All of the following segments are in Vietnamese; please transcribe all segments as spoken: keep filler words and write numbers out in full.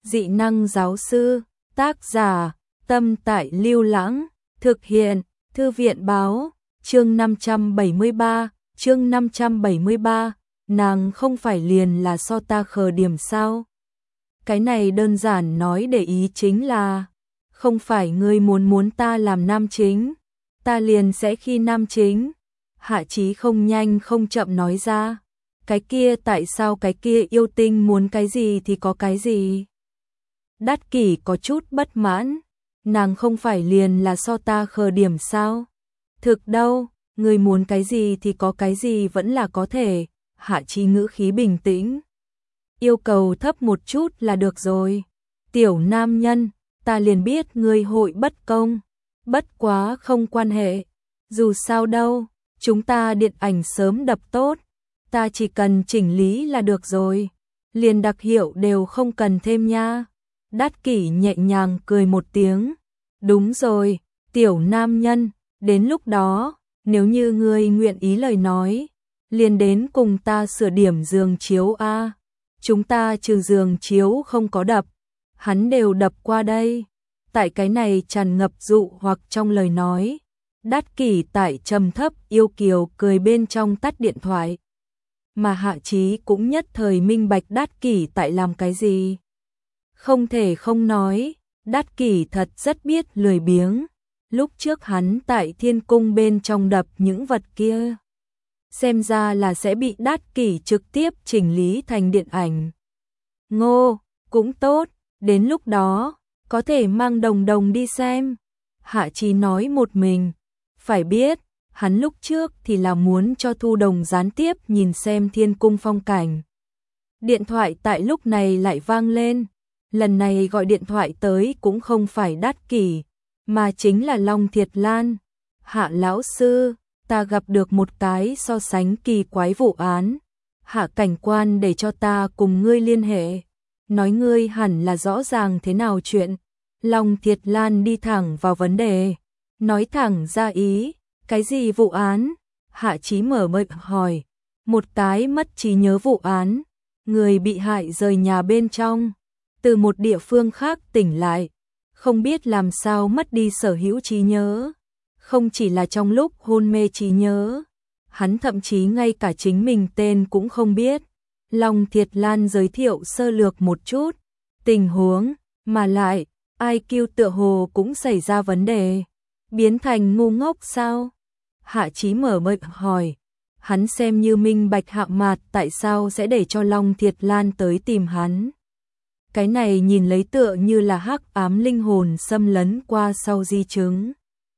Dị năng giáo sư, tác giả, Tâm Tại Lưu Lãng, thực hiện, Thư viện báo, chương năm trăm bảy mươi ba, chương năm trăm bảy mươi ba, nàng không phải liền là so ta khờ điểm sao? Cái này đơn giản nói để ý chính là, không phải ngươi muốn muốn ta làm nam chính, ta liền sẽ khi nam chính. Hạ Chí không nhanh không chậm nói ra, cái kia tại sao cái kia yêu tinh muốn cái gì thì có cái gì? Đát Kỷ có chút bất mãn, nàng không phải liền là so ta khờ điểm sao? Thực đâu, người muốn cái gì thì có cái gì vẫn là có thể. Hạ Chí ngữ khí bình tĩnh, yêu cầu thấp một chút là được rồi. Tiểu nam nhân, ta liền biết ngươi hội bất công, bất quá không quan hệ, dù sao đâu, chúng ta điện ảnh sớm đập tốt, ta chỉ cần chỉnh lý là được rồi, liền đặc hiệu đều không cần thêm nha. Đát Kỷ nhẹ nhàng cười một tiếng, đúng rồi, tiểu nam nhân, đến lúc đó, nếu như ngươi nguyện ý lời nói, liền đến cùng ta sửa điểm giường chiếu a. Chúng ta trừ giường chiếu không có đập, hắn đều đập qua đây. Tại cái này tràn ngập dụ hoặc trong lời nói, Đát Kỷ tại trầm thấp yêu kiều cười bên trong tắt điện thoại. Mà Hạ Chí cũng nhất thời minh bạch Đát Kỷ tại làm cái gì. Không thể không nói, Đát Kỷ thật rất biết lười biếng. Lúc trước hắn tại thiên cung bên trong đập những vật kia, xem ra là sẽ bị Đát Kỷ trực tiếp chỉnh lý thành điện ảnh. Ngô, cũng tốt, đến lúc đó, có thể mang Đồng Đồng đi xem. Hạ Chí nói một mình, phải biết, hắn lúc trước thì là muốn cho Thu Đồng gián tiếp nhìn xem thiên cung phong cảnh. Điện thoại tại lúc này lại vang lên, lần này gọi điện thoại tới cũng không phải Đát Kỷ, mà chính là Long Thiệt Lan. Hạ lão sư, ta gặp được một cái so sánh kỳ quái vụ án. Hạ cảnh quan để cho ta cùng ngươi liên hệ, nói ngươi hẳn là rõ ràng thế nào chuyện. Long Thiệt Lan đi thẳng vào vấn đề, nói thẳng ra ý, cái gì vụ án? Hạ Chí mở miệng hỏi, một cái mất trí nhớ vụ án, người bị hại rời nhà bên trong, từ một địa phương khác tỉnh lại, không biết làm sao mất đi sở hữu trí nhớ, không chỉ là trong lúc hôn mê trí nhớ, hắn thậm chí ngay cả chính mình tên cũng không biết. Long Thiệt Lan giới thiệu sơ lược một chút tình huống, mà lại i kiu tựa hồ cũng xảy ra vấn đề, biến thành ngu ngốc sao? Hạ Chí mở miệng hỏi, hắn xem như minh bạch Hạ Mạt tại sao sẽ để cho Long Thiệt Lan tới tìm hắn. Cái này nhìn lấy tựa như là hắc ám linh hồn xâm lấn qua sau di chứng.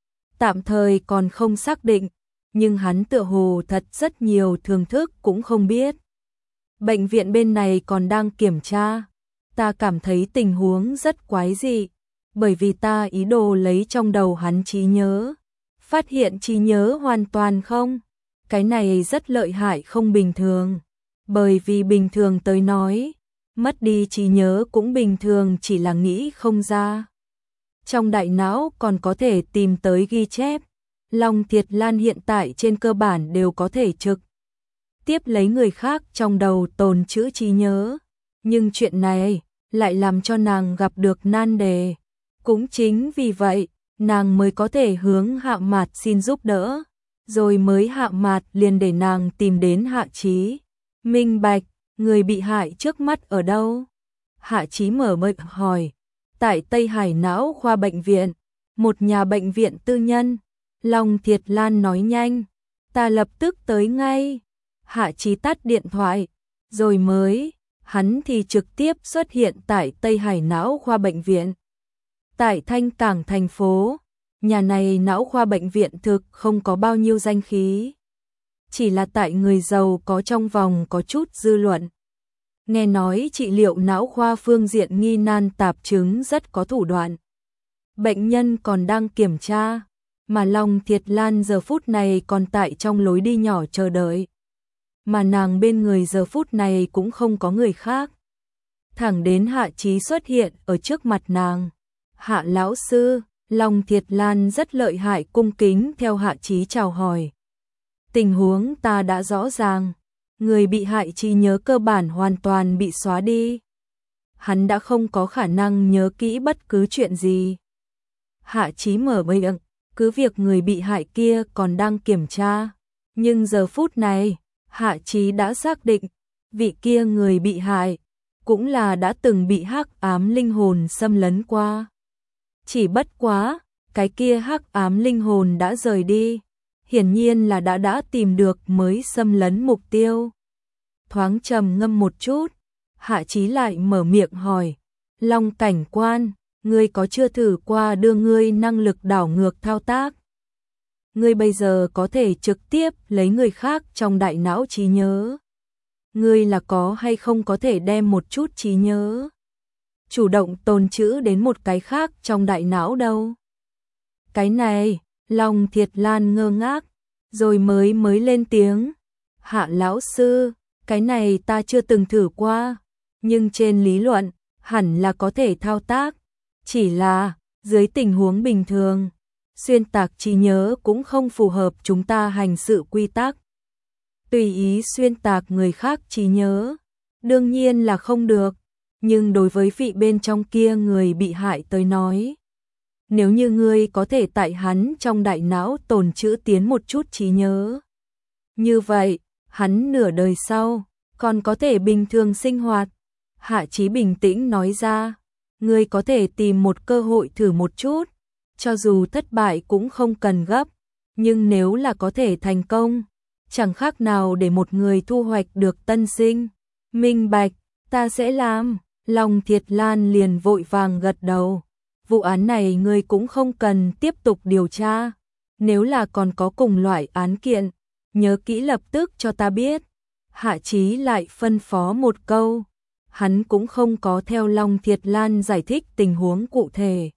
Tạm thời còn không xác định, nhưng hắn tựa hồ thật rất nhiều thường thức cũng không biết. Bệnh viện bên này còn đang kiểm tra, ta cảm thấy tình huống rất quái dị, bởi vì ta ý đồ lấy trong đầu hắn trí nhớ, phát hiện trí nhớ hoàn toàn không. Cái này rất lợi hại không bình thường, bởi vì bình thường tới nói, mất đi trí nhớ cũng bình thường chỉ là nghĩ không ra. Trong đại não còn có thể tìm tới ghi chép, Long Thiệt Lan hiện tại trên cơ bản đều có thể trực tiếp lấy người khác trong đầu tồn trữ trí nhớ, nhưng chuyện này lại làm cho nàng gặp được nan đề. Cũng chính vì vậy, nàng mới có thể hướng Hạ Mạt xin giúp đỡ, rồi mới Hạ Mạt liền để nàng tìm đến Hạ Chí. Minh bạch, người bị hại trước mắt ở đâu? Hạ Chí mở miệng hỏi, tại Tây Hải não khoa bệnh viện, một nhà bệnh viện tư nhân. Long Thiệt Lan nói nhanh, ta lập tức tới ngay. Hạ Chí tắt điện thoại, rồi mới, hắn thì trực tiếp xuất hiện tại Tây Hải não khoa bệnh viện. Tại Thanh Cảng thành phố, nhà này não khoa bệnh viện thực không có bao nhiêu danh khí, chỉ là tại người giàu có trong vòng có chút dư luận. Nghe nói trị liệu não khoa phương diện nghi nan tạp chứng rất có thủ đoạn. Bệnh nhân còn đang kiểm tra, mà Long Thiệt Lan giờ phút này còn tại trong lối đi nhỏ chờ đợi. Mà nàng bên người giờ phút này cũng không có người khác. Thẳng đến Hạ Chí xuất hiện ở trước mặt nàng. Hạ lão sư, Long Thiệt Lan rất lợi hại cung kính theo Hạ Chí chào hỏi. Tình huống ta đã rõ ràng, người bị hại trí nhớ cơ bản hoàn toàn bị xóa đi. hắn đã không có khả năng nhớ kỹ bất cứ chuyện gì. Hạ Chí mở miệng, cứ việc người bị hại kia còn đang kiểm tra, nhưng giờ phút này, Hạ Chí đã xác định, vị kia người bị hại cũng là đã từng bị hắc ám linh hồn xâm lấn qua. Chỉ bất quá, cái kia hắc ám linh hồn đã rời đi, hiển nhiên là đã đã tìm được mới xâm lấn mục tiêu. Thoáng trầm ngâm một chút, Hạ Chí lại mở miệng hỏi, Long cảnh quan, ngươi có chưa thử qua đưa ngươi năng lực đảo ngược thao tác? Ngươi bây giờ có thể trực tiếp lấy người khác trong đại não trí nhớ. Ngươi là có hay không có thể đem một chút trí nhớ chủ động tồn trữ đến một cái khác trong đại não đâu? Cái này, Long Thiệt Lan ngơ ngác, rồi mới mới lên tiếng. Hạ lão sư, cái này ta chưa từng thử qua, nhưng trên lý luận, hẳn là có thể thao tác. Chỉ là, dưới tình huống bình thường, xuyên tạc trí nhớ cũng không phù hợp chúng ta hành sự quy tắc. Tùy ý xuyên tạc người khác trí nhớ, đương nhiên là không được, nhưng đối với vị bên trong kia người bị hại tới nói, nếu như ngươi có thể tại hắn trong đại não tồn trữ tiến một chút trí nhớ, như vậy, hắn nửa đời sau, còn có thể bình thường sinh hoạt. Hạ Chí bình tĩnh nói ra, ngươi có thể tìm một cơ hội thử một chút, cho dù thất bại cũng không cần gấp, nhưng nếu là có thể thành công, chẳng khác nào để một người thu hoạch được tân sinh. Minh bạch, ta sẽ làm. Long Thiệt Lan liền vội vàng gật đầu. Vụ án này ngươi cũng không cần tiếp tục điều tra, nếu là còn có cùng loại án kiện, nhớ kỹ lập tức cho ta biết. Hạ Chí lại phân phó một câu, hắn cũng không có theo Long Thiệt Lan giải thích tình huống cụ thể.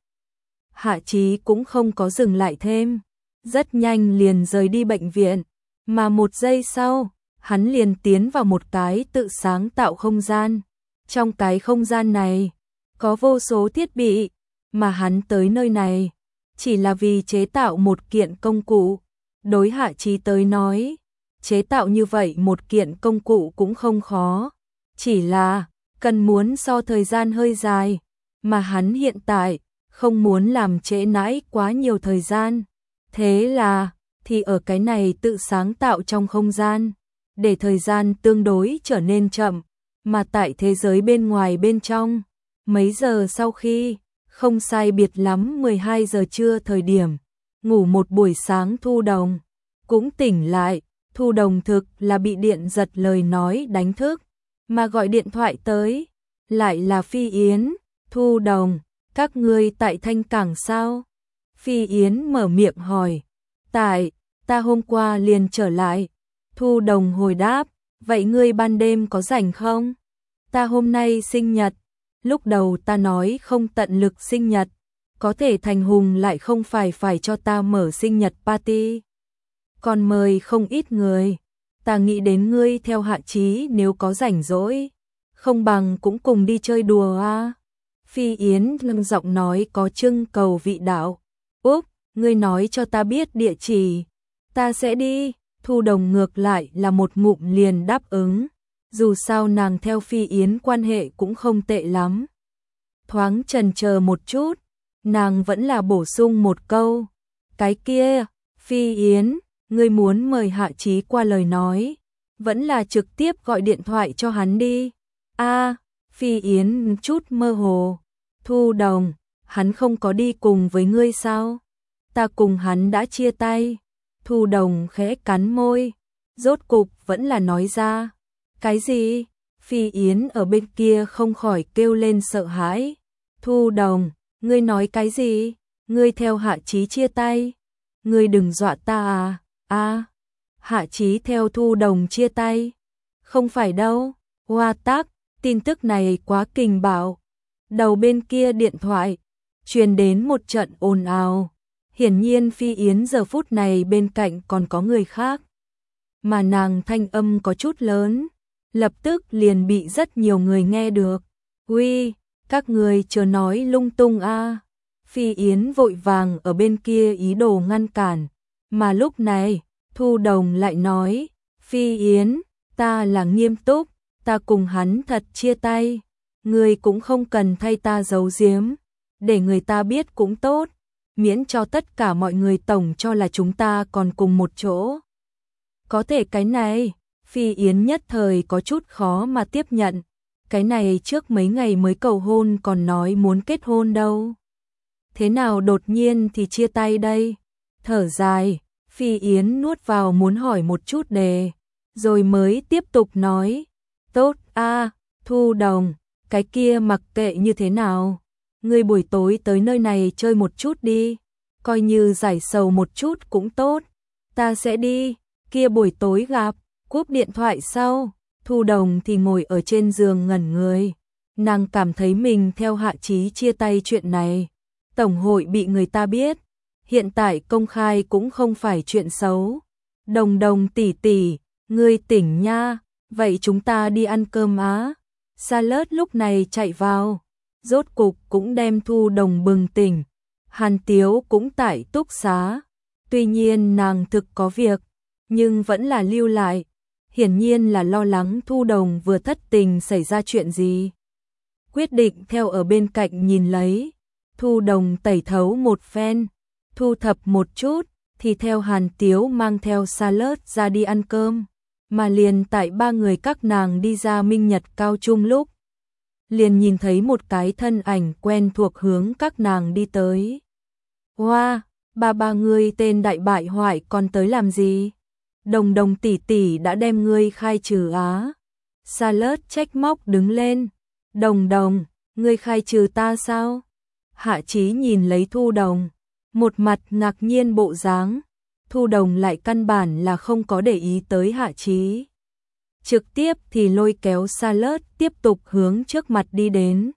Hạ Chí cũng không có dừng lại thêm, rất nhanh liền rời đi bệnh viện, mà một giây sau, hắn liền tiến vào một cái tự sáng tạo không gian. Trong cái không gian này, có vô số thiết bị, mà hắn tới nơi này, chỉ là vì chế tạo một kiện công cụ. Đối Hạ Chí tới nói, chế tạo như vậy một kiện công cụ cũng không khó, chỉ là cần muốn so thời gian hơi dài, mà hắn hiện tại không muốn làm trễ nãi quá nhiều thời gian. Thế là, thì ở cái này tự sáng tạo trong không gian, để thời gian tương đối trở nên chậm, mà tại thế giới bên ngoài bên trong, mấy giờ sau khi, không sai biệt lắm mười hai giờ trưa thời điểm, ngủ một buổi sáng Thu Đồng, cũng tỉnh lại. Thu Đồng thực là bị điện giật lời nói đánh thức, mà gọi điện thoại tới, lại là Phi Yến. Thu Đồng, các ngươi tại Thanh Cảng sao? Phi Yến mở miệng hỏi. Tại, ta hôm qua liền trở lại. Thu Đồng hồi đáp, vậy ngươi ban đêm có rảnh không? Ta hôm nay sinh nhật, lúc đầu ta nói không tận lực sinh nhật, có thể Thành Hùng lại không phải phải cho ta mở sinh nhật party. Còn mời không ít người, ta nghĩ đến ngươi theo Hạ Chí nếu có rảnh rỗi, không bằng cũng cùng đi chơi đùa à. Phi Yến lâng giọng nói có trưng cầu vị đạo. Úp, ngươi nói cho ta biết địa chỉ, ta sẽ đi. Thu Đồng ngược lại là một ngụm liền đáp ứng, dù sao nàng theo Phi Yến quan hệ cũng không tệ lắm. Thoáng chần chờ một chút, nàng vẫn là bổ sung một câu, cái kia, Phi Yến, ngươi muốn mời Hạ Chí qua lời nói, vẫn là trực tiếp gọi điện thoại cho hắn đi. A, à, Phi Yến chút mơ hồ. Thu Đồng, hắn không có đi cùng với ngươi sao? Ta cùng hắn đã chia tay. Thu Đồng khẽ cắn môi, rốt cục vẫn là nói ra. Cái gì? Phi Yến ở bên kia không khỏi kêu lên sợ hãi. Thu Đồng, ngươi nói cái gì? Ngươi theo Hạ Chí chia tay? Ngươi đừng dọa ta à? A, à, Hạ Chí theo Thu Đồng chia tay? Không phải đâu. Hoa tác, tin tức này quá kinh bạo. Đầu bên kia điện thoại truyền đến một trận ồn ào. Hiển nhiên Phi Yến giờ phút này bên cạnh còn có người khác, mà nàng thanh âm có chút lớn, lập tức liền bị rất nhiều người nghe được. Uy, các người chớ nói lung tung a. À. Phi Yến vội vàng ở bên kia ý đồ ngăn cản, mà lúc này Thu Đồng lại nói, Phi Yến, ta là nghiêm túc, ta cùng hắn thật chia tay. ngươi cũng không cần thay ta giấu giếm, để người ta biết cũng tốt, miễn cho tất cả mọi người tổng cho là chúng ta còn cùng một chỗ. Có thể cái này, Phi Yến nhất thời có chút khó mà tiếp nhận, cái này trước mấy ngày mới cầu hôn còn nói muốn kết hôn đâu. Thế nào đột nhiên thì chia tay đây? Thở dài, Phi Yến nuốt vào muốn hỏi một chút đề, rồi mới tiếp tục nói, tốt a, Thu Đồng, cái kia mặc kệ như thế nào, ngươi buổi tối tới nơi này chơi một chút đi, coi như giải sầu một chút cũng tốt, ta sẽ đi, kia buổi tối gặp. Cúp điện thoại sau, Thu Đồng thì ngồi ở trên giường ngẩn người, nàng cảm thấy mình theo Hạ Chí chia tay chuyện này, tổng hội bị người ta biết, hiện tại công khai cũng không phải chuyện xấu. Đồng Đồng tỷ tỷ, ngươi tỉnh nha, vậy chúng ta đi ăn cơm á. Salad lúc này chạy vào, rốt cục cũng đem Thu Đồng bừng tỉnh. Hàn Tiếu cũng tại túc xá, tuy nhiên nàng thực có việc, nhưng vẫn là lưu lại, hiển nhiên là lo lắng Thu Đồng vừa thất tình xảy ra chuyện gì. Quyết định theo ở bên cạnh nhìn lấy, Thu Đồng tẩy thấu một phen, thu thập một chút, thì theo Hàn Tiếu mang theo Salad ra đi ăn cơm, mà liền tại ba người các nàng đi ra Minh Nhật Cao Trung lúc, liền nhìn thấy một cái thân ảnh quen thuộc hướng các nàng đi tới. Hoa, wow, ba ba ngươi tên đại bại hoại còn tới làm gì? Đồng Đồng tỷ tỷ đã đem ngươi khai trừ á. Salad trách móc đứng lên. Đồng Đồng, ngươi khai trừ ta sao? Hạ Chí nhìn lấy Thu Đồng, một mặt ngạc nhiên bộ dáng. Thu Đồng lại căn bản là không có để ý tới Hạ Chí. Trực tiếp thì lôi kéo Salad tiếp tục hướng trước mặt đi đến.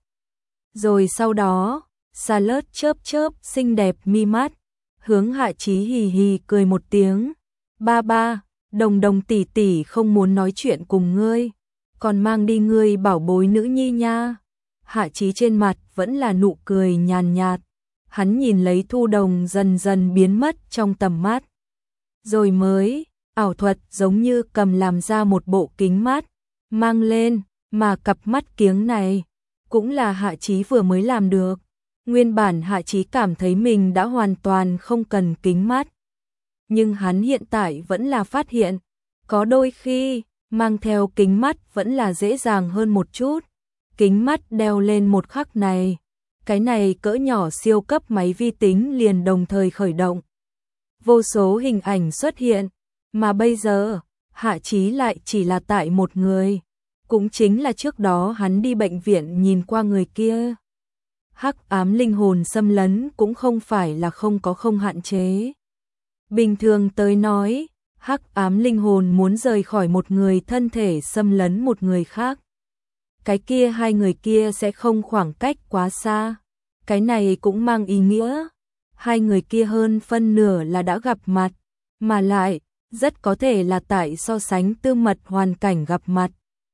Rồi sau đó, Salad chớp chớp xinh đẹp mi mắt, hướng Hạ Chí hì hì cười một tiếng. Ba ba, Đồng Đồng tỷ tỷ không muốn nói chuyện cùng ngươi, còn mang đi ngươi bảo bối nữ nhi nha. Hạ Chí trên mặt vẫn là nụ cười nhàn nhạt, hắn nhìn lấy Thu Đồng dần dần biến mất trong tầm mắt. Rồi mới, ảo thuật giống như cầm làm ra một bộ kính mắt, mang lên, mà cặp mắt kiếng này, cũng là Hạ Chí vừa mới làm được. Nguyên bản Hạ Chí cảm thấy mình đã hoàn toàn không cần kính mắt. Nhưng hắn hiện tại vẫn là phát hiện, có đôi khi, mang theo kính mắt vẫn là dễ dàng hơn một chút. Kính mắt đeo lên một khắc này, cái này cỡ nhỏ siêu cấp máy vi tính liền đồng thời khởi động. Vô số hình ảnh xuất hiện, mà bây giờ, Hạ Chí lại chỉ là tại một người, cũng chính là trước đó hắn đi bệnh viện nhìn qua người kia. Hắc ám linh hồn xâm lấn cũng không phải là không có không hạn chế. Bình thường tới nói, hắc ám linh hồn muốn rời khỏi một người thân thể xâm lấn một người khác. Cái kia hai người kia sẽ không khoảng cách quá xa. Cái này cũng mang ý nghĩa, hai người kia hơn phân nửa là đã gặp mặt, mà lại, rất có thể là tại so sánh tư mật hoàn cảnh gặp mặt.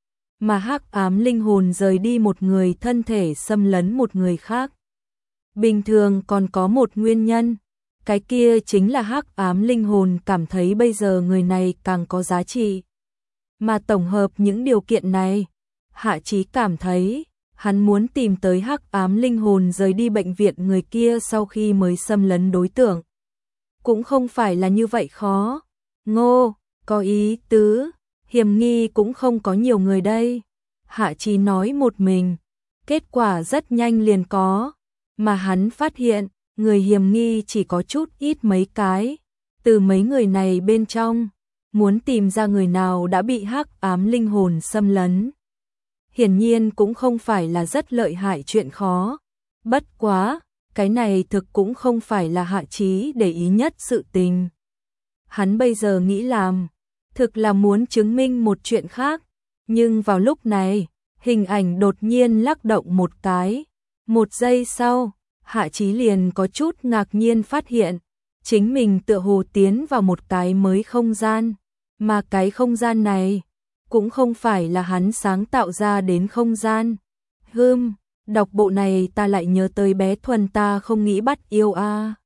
Mà hắc ám linh hồn rời đi một người thân thể xâm lấn một người khác. Bình thường còn có một nguyên nhân, cái kia chính là hắc ám linh hồn cảm thấy bây giờ người này càng có giá trị. Mà tổng hợp những điều kiện này, Hạ Chí cảm thấy, hắn muốn tìm tới hắc ám linh hồn rời đi bệnh viện người kia sau khi mới xâm lấn đối tượng. Cũng không phải là như vậy khó. Ngô, có ý tứ, hiểm nghi cũng không có nhiều người đây. Hạ Chí nói một mình, kết quả rất nhanh liền có, mà hắn phát hiện, người hiểm nghi chỉ có chút ít mấy cái. Từ mấy người này bên trong, muốn tìm ra người nào đã bị hắc ám linh hồn xâm lấn. Hiển nhiên cũng không phải là rất lợi hại chuyện khó. Bất quá, cái này thực cũng không phải là Hạ Chí để ý nhất sự tình. Hắn bây giờ nghĩ làm, thực là muốn chứng minh một chuyện khác. Nhưng vào lúc này, hình ảnh đột nhiên lắc động một cái. Một giây sau, Hạ Chí liền có chút ngạc nhiên phát hiện, chính mình tựa hồ tiến vào một cái mới không gian. Mà cái không gian này, cũng không phải là hắn sáng tạo ra đến không gian. Hừm, đọc bộ này ta lại nhớ tới bé Thuần ta không nghĩ bắt yêu a. À.